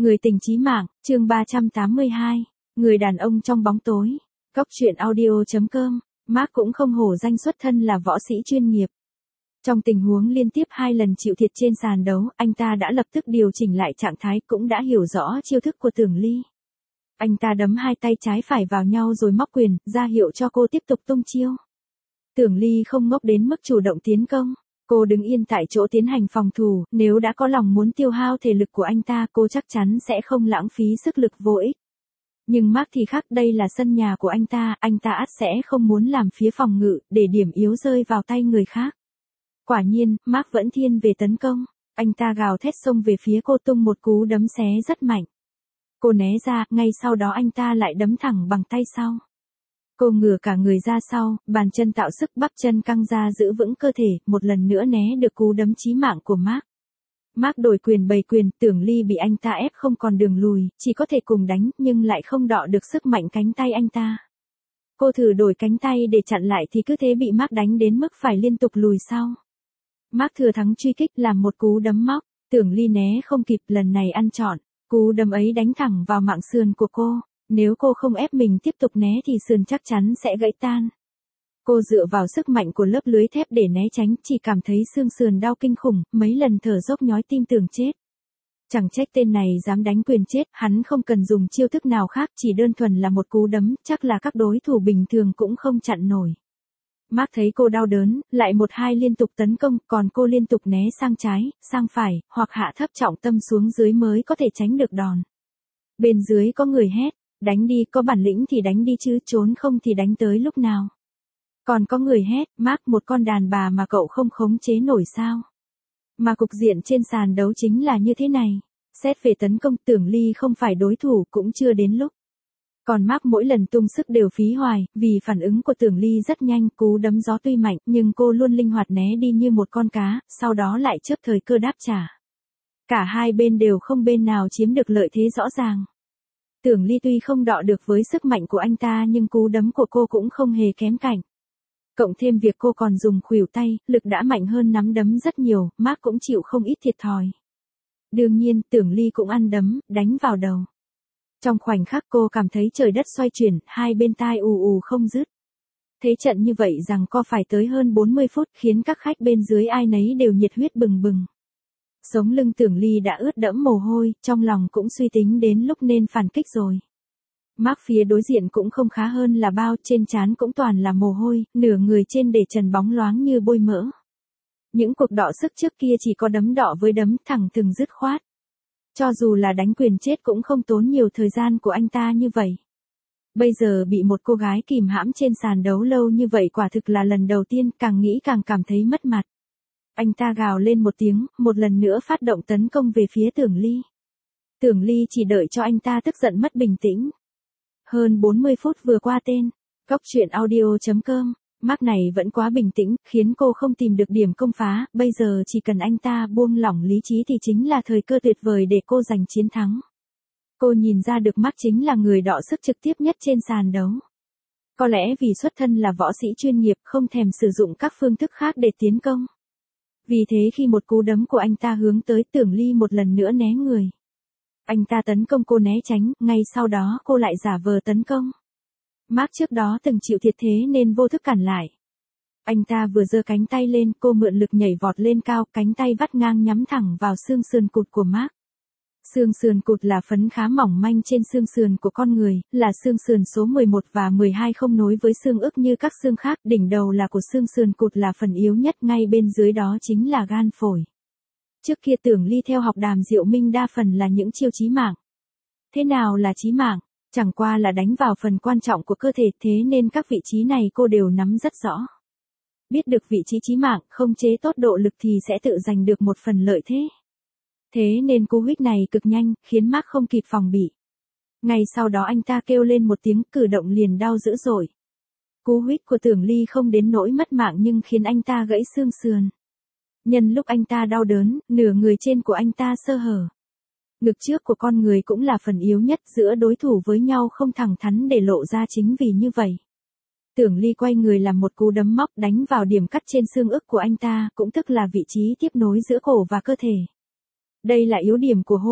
Người tình chí mạng, chương 382. Người đàn ông trong bóng tối. Góc truyện audio.com. Mark cũng không hổ danh xuất thân là võ sĩ chuyên nghiệp. Trong tình huống liên tiếp 2 lần chịu thiệt trên sàn đấu, anh ta đã lập tức điều chỉnh lại trạng thái, cũng đã hiểu rõ chiêu thức của Tưởng Ly. Anh ta đấm 2 tay trái phải vào nhau rồi móc quyền, ra hiệu cho cô tiếp tục tung chiêu. Tưởng Ly không ngốc đến mức chủ động tiến công. Cô đứng yên tại chỗ tiến hành phòng thủ, nếu đã có lòng muốn tiêu hao thể lực của anh ta, cô chắc chắn sẽ không lãng phí sức lực vô ích. Nhưng Mark thì khác, đây là sân nhà của anh ta ắt sẽ không muốn làm phía phòng ngự, để điểm yếu rơi vào tay người khác. Quả nhiên, Mark vẫn thiên về tấn công, anh ta gào thét xông về phía cô, tung một cú đấm xé rất mạnh. Cô né ra, ngay sau đó anh ta lại đấm thẳng bằng tay sau. Cô ngửa cả người ra sau, bàn chân tạo sức, bắp chân căng ra giữ vững cơ thể, một lần nữa né được cú đấm chí mạng của Mark. Mark đổi quyền bày quyền, Tưởng Ly bị anh ta ép không còn đường lùi, chỉ có thể cùng đánh, nhưng lại không đọ được sức mạnh cánh tay anh ta. Cô thử đổi cánh tay để chặn lại thì cứ thế bị Mark đánh đến mức phải liên tục lùi sau. Mark thừa thắng truy kích, làm một cú đấm móc, Tưởng Ly né không kịp, lần này ăn trọn, cú đấm ấy đánh thẳng vào mạng sườn của cô. Nếu cô không ép mình tiếp tục né thì sườn chắc chắn sẽ gãy tan. Cô dựa vào sức mạnh của lớp lưới thép để né tránh, chỉ cảm thấy xương sườn đau kinh khủng, mấy lần thở dốc nhói tim tưởng chết. Chẳng trách tên này dám đánh quyền chết, hắn không cần dùng chiêu thức nào khác, chỉ đơn thuần là một cú đấm, chắc là các đối thủ bình thường cũng không chặn nổi. Mark thấy cô đau đớn, lại 1-2 liên tục tấn công, còn cô liên tục né sang trái, sang phải, hoặc hạ thấp trọng tâm xuống dưới mới có thể tránh được đòn. Bên dưới có người hét. Đánh đi, có bản lĩnh thì đánh đi chứ, trốn không thì đánh tới lúc nào. Còn có người hét, Mark, một con đàn bà mà cậu không khống chế nổi sao? Mà cục diện trên sàn đấu chính là như thế này. Xét về tấn công, Tưởng Ly không phải đối thủ, cũng chưa đến lúc. Còn Mark mỗi lần tung sức đều phí hoài, vì phản ứng của Tưởng Ly rất nhanh, cú đấm gió tuy mạnh, nhưng cô luôn linh hoạt né đi như một con cá, sau đó lại chớp thời cơ đáp trả. Cả hai bên đều không bên nào chiếm được lợi thế rõ ràng. Tưởng Ly tuy không đọ được với sức mạnh của anh ta, nhưng cú đấm của cô cũng không hề kém cạnh. Cộng thêm việc cô còn dùng khuỷu tay, lực đã mạnh hơn nắm đấm rất nhiều, Mark cũng chịu không ít thiệt thòi. Đương nhiên, Tưởng Ly cũng ăn đấm, đánh vào đầu. Trong khoảnh khắc cô cảm thấy trời đất xoay chuyển, hai bên tai ù ù không dứt. Thế trận như vậy rằng co phải tới hơn 40 phút, khiến các khách bên dưới ai nấy đều nhiệt huyết bừng bừng. Sống lưng Tưởng Ly đã ướt đẫm mồ hôi, trong lòng cũng suy tính đến lúc nên phản kích rồi. Mark phía đối diện cũng không khá hơn là bao, trên trán cũng toàn là mồ hôi, nửa người trên để trần bóng loáng như bôi mỡ. Những cuộc đọ sức trước kia chỉ có đấm đọ với đấm, thẳng thừng dứt khoát. Cho dù là đánh quyền chết cũng không tốn nhiều thời gian của anh ta như vậy. Bây giờ bị một cô gái kìm hãm trên sàn đấu lâu như vậy quả thực là lần đầu tiên, càng nghĩ càng cảm thấy mất mặt. Anh ta gào lên một tiếng, một lần nữa phát động tấn công về phía Tưởng Ly. Tưởng Ly chỉ đợi cho anh ta tức giận mất bình tĩnh. Hơn 40 phút vừa qua tên. Góc truyện audio.com. Mark này vẫn quá bình tĩnh, khiến cô không tìm được điểm công phá, bây giờ chỉ cần anh ta buông lỏng lý trí thì chính là thời cơ tuyệt vời để cô giành chiến thắng. Cô nhìn ra được Mark chính là người đọ sức trực tiếp nhất trên sàn đấu. Có lẽ vì xuất thân là võ sĩ chuyên nghiệp, không thèm sử dụng các phương thức khác để tiến công. Vì thế khi một cú đấm của anh ta hướng tới, Tưởng Ly một lần nữa né người. Anh ta tấn công, cô né tránh, ngay sau đó cô lại giả vờ tấn công. Mark trước đó từng chịu thiệt thế nên vô thức cản lại. Anh ta vừa giơ cánh tay lên, cô mượn lực nhảy vọt lên cao, cánh tay vắt ngang nhắm thẳng vào xương sườn cụt của Mark. Xương sườn cụt là phấn khá mỏng manh trên xương sườn của con người, là xương sườn số 11 và 12 không nối với xương ức như các xương khác, đỉnh đầu là của xương sườn cụt là phần yếu nhất, ngay bên dưới đó chính là gan phổi. Trước kia Tưởng Ly theo học Đàm Diệu Minh đa phần là những chiêu chí mạng. Thế nào là chí mạng? Chẳng qua là đánh vào phần quan trọng của cơ thể, thế nên các vị trí này cô đều nắm rất rõ. Biết được vị trí chí mạng, không chế tốt độ lực thì sẽ tự giành được một phần lợi thế. Thế nên cú huých này cực nhanh, khiến Mark không kịp phòng bị. Ngay sau đó anh ta kêu lên một tiếng, cử động liền đau dữ dội. Cú huých của Tưởng Ly không đến nỗi mất mạng nhưng khiến anh ta gãy xương sườn. Nhân lúc anh ta đau đớn, nửa người trên của anh ta sơ hở. Ngực trước của con người cũng là phần yếu nhất, giữa đối thủ với nhau không thẳng thắn để lộ ra, chính vì như vậy. Tưởng Ly quay người làm một cú đấm móc đánh vào điểm cắt trên xương ức của anh ta, cũng tức là vị trí tiếp nối giữa cổ và cơ thể. Đây là yếu điểm của hô hấp.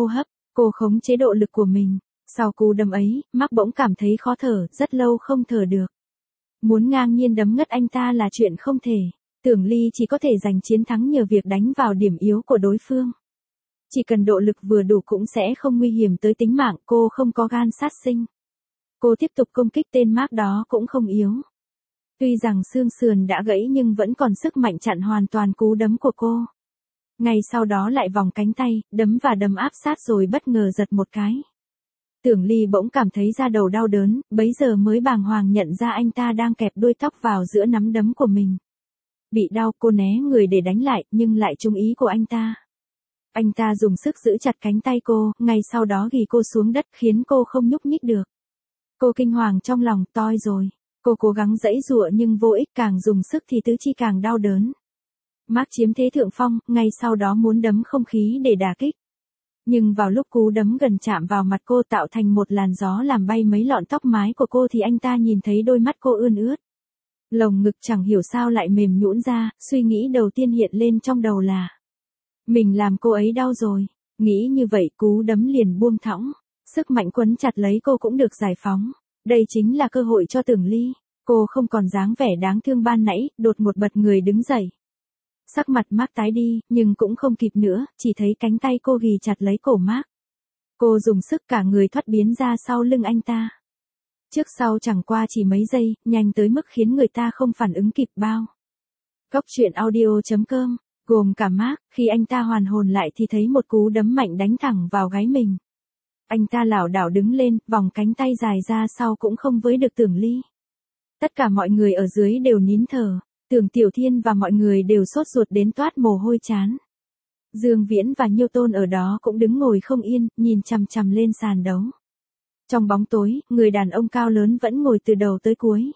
Cô khống chế độ lực của mình. Sau cú đấm ấy, Mark bỗng cảm thấy khó thở, rất lâu không thở được. Muốn ngang nhiên đấm ngất anh ta là chuyện không thể. Tưởng Ly chỉ có thể giành chiến thắng nhờ việc đánh vào điểm yếu của đối phương. Chỉ cần độ lực vừa đủ cũng sẽ không nguy hiểm tới tính mạng, cô không có gan sát sinh. Cô tiếp tục công kích tên Mark đó cũng không yếu. Tuy rằng xương sườn đã gãy nhưng vẫn còn sức mạnh chặn hoàn toàn cú đấm của cô. Ngay sau đó lại vòng cánh tay, đấm và đấm áp sát rồi bất ngờ giật một cái. Tưởng Ly bỗng cảm thấy da đầu đau đớn, bấy giờ mới bàng hoàng nhận ra anh ta đang kẹp đuôi tóc vào giữa nắm đấm của mình. Bị đau cô né người để đánh lại nhưng lại trúng ý của anh ta. Anh ta dùng sức giữ chặt cánh tay cô, ngay sau đó ghì cô xuống đất khiến cô không nhúc nhích được. Cô kinh hoàng trong lòng, toi rồi. Cô cố gắng giãy giụa nhưng vô ích, càng dùng sức thì tứ chi càng đau đớn. Mark chiếm thế thượng phong, ngay sau đó muốn đấm không khí để đả kích. Nhưng vào lúc cú đấm gần chạm vào mặt cô tạo thành một làn gió làm bay mấy lọn tóc mái của cô thì anh ta nhìn thấy đôi mắt cô ươn ướt. Lồng ngực chẳng hiểu sao lại mềm nhũn ra, suy nghĩ đầu tiên hiện lên trong đầu là mình làm cô ấy đau rồi. Nghĩ như vậy cú đấm liền buông thõng. Sức mạnh quấn chặt lấy cô cũng được giải phóng. Đây chính là cơ hội cho Tưởng Ly. Cô không còn dáng vẻ đáng thương ban nãy, đột ngột bật người đứng dậy. Sắc mặt Mark tái đi, nhưng cũng không kịp nữa, chỉ thấy cánh tay cô ghì chặt lấy cổ Mark. Cô dùng sức cả người thoát biến ra sau lưng anh ta. Trước sau chẳng qua chỉ mấy giây, nhanh tới mức khiến người ta không phản ứng kịp bao. Góc truyện audio.com, gồm cả Mark, khi anh ta hoàn hồn lại thì thấy một cú đấm mạnh đánh thẳng vào gáy mình. Anh ta lảo đảo đứng lên, vòng cánh tay dài ra sau cũng không với được Tưởng Ly. Tất cả mọi người ở dưới đều nín thở. Tưởng Tiểu Thiên và mọi người đều sốt ruột đến toát mồ hôi trán. Dương Viễn và Nhiêu Tôn ở đó cũng đứng ngồi không yên, nhìn chằm chằm lên sàn đấu. Trong bóng tối, người đàn ông cao lớn vẫn ngồi từ đầu tới cuối.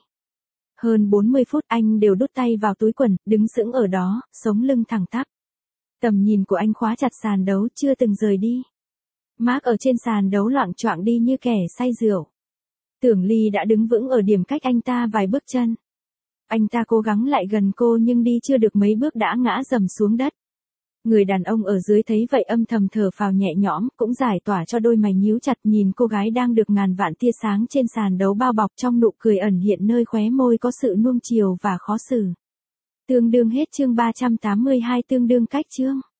Hơn 40 phút anh đều đút tay vào túi quần, đứng sững ở đó, sống lưng thẳng tắp. Tầm nhìn của anh khóa chặt sàn đấu, chưa từng rời đi. Mark ở trên sàn đấu loạng choạng đi như kẻ say rượu. Tưởng Ly đã đứng vững ở điểm cách anh ta vài bước chân. Anh ta cố gắng lại gần cô nhưng đi chưa được mấy bước đã ngã rầm xuống đất. Người đàn ông ở dưới thấy vậy âm thầm thở phào nhẹ nhõm, cũng giải tỏa cho đôi mày nhíu chặt nhìn cô gái đang được ngàn vạn tia sáng trên sàn đấu bao bọc trong nụ cười ẩn hiện nơi khóe môi có sự nuông chiều và khó xử. Tương đương hết chương 382 tương đương cách chương.